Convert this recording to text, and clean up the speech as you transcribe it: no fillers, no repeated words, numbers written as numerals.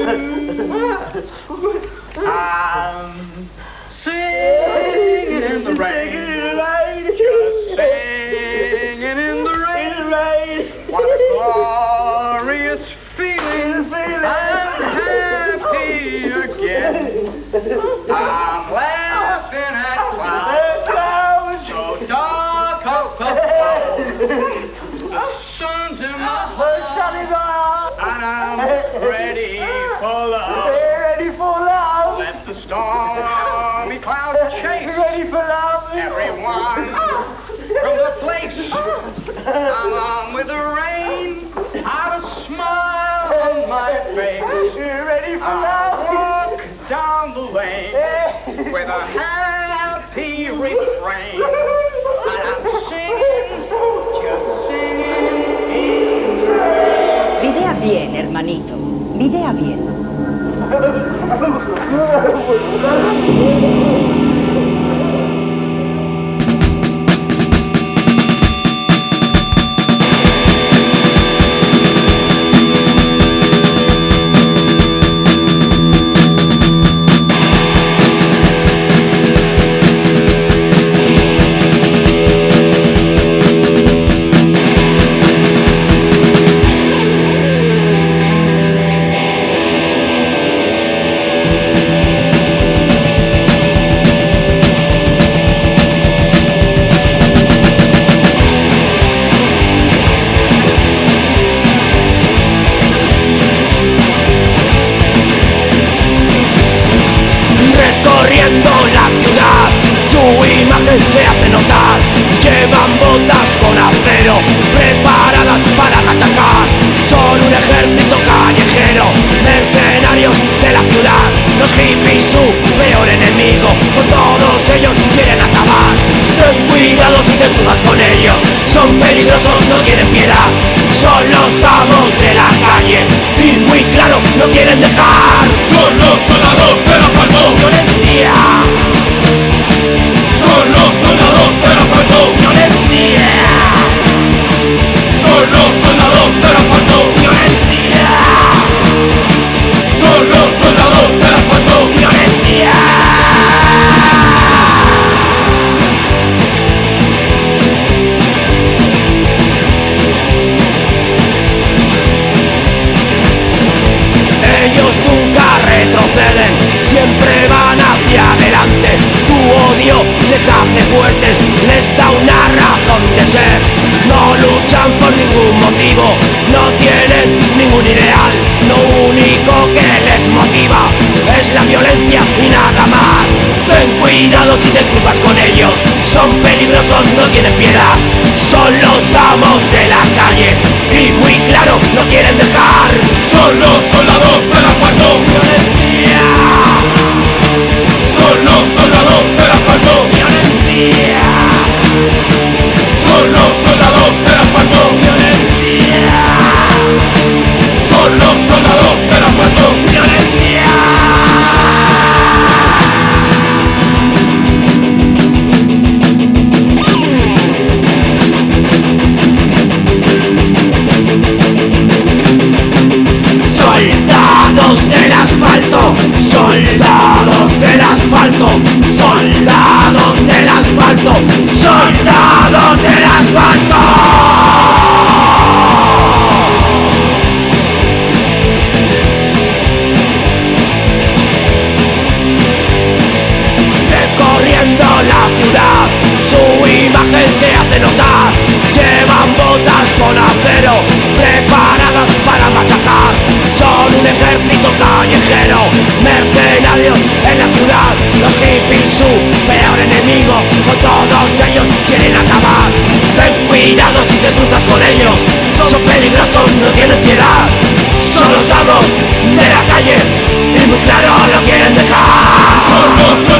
I'm singing in the rain, just singing in the rain. What a glorious feeling! I'm happy again. I'm laughing at clouds so dark up above. The sun's in my heart, and I'm ready for love. Let the stormy clouds chase everyone from the place. I'm on with the rain, I've a smile on my face. I walk down the lane with a happy refrain, and I'm singing, just singing in the rain. Videa bien, hermanito, videa bien. Se hace notar, llevan botas con acero preparadas para machacar. Son un ejército callejero, mercenarios de la ciudad. Los hippies, su peor enemigo, con todos ellos quieren acabar. Ten cuidado si te cruzas con ellos, son peligrosos, no tienen piedad. Son los amos de la calle y muy claro no quieren dejar. Son los soldados del asfalto, violencia. Son los soldados del asfalto, violencia. Son los soldados del asfalto, violencia. Son los soldados del asfalto, violencia. Ellos nunca retroceden, siempre van hacia adelante. Tu odio les hace fuertes, les da una razón de ser. No luchan por ningún motivo, no tienen ningún ideal. Lo único que les motiva es la violencia y nada más. Ten cuidado si te cruzas con ellos, son peligrosos, no tienen piedad. Son los amos de la calle y muy claro no quieren dejar. Son los soldados del asfalto, violencia. Son los soldados del asfalto, violencia. Son los soldados del asfalto, violencia. Son los soldados del asfalto, violencia. Soldados del asfalto, soldados del asfalto, soldados del asfalto, soldados del asfalto. Recorriendo la ciudad, su imagen se hace notar. Llevan botas con acero, preparadas para machacar. Son un ejército callejero, mercenarios en la ciudad. Los hippies, su peor enemigo, con todos ellos quieren acabar. Ten cuidado si te cruzas con ellos, son peligrosos, no tienen piedad. Son los amos de la calle y muy claro lo quieren dejar. Son los